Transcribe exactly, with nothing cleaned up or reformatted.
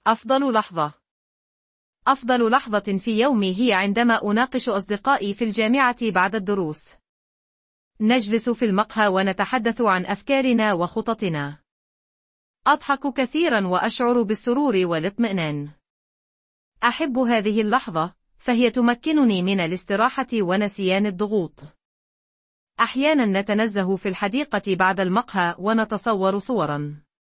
أفضل لحظة. أفضل لحظة في يومي هي عندما أناقش أصدقائي في الجامعة بعد الدروس. نجلس في المقهى ونتحدث عن أفكارنا وخططنا. أضحك كثيرا وأشعر بالسرور والاطمئنان. أحب هذه اللحظة، فهي تمكنني من الاستراحة ونسيان الضغوط. أحيانا نتنزه في الحديقة بعد المقهى ونتصور صورا.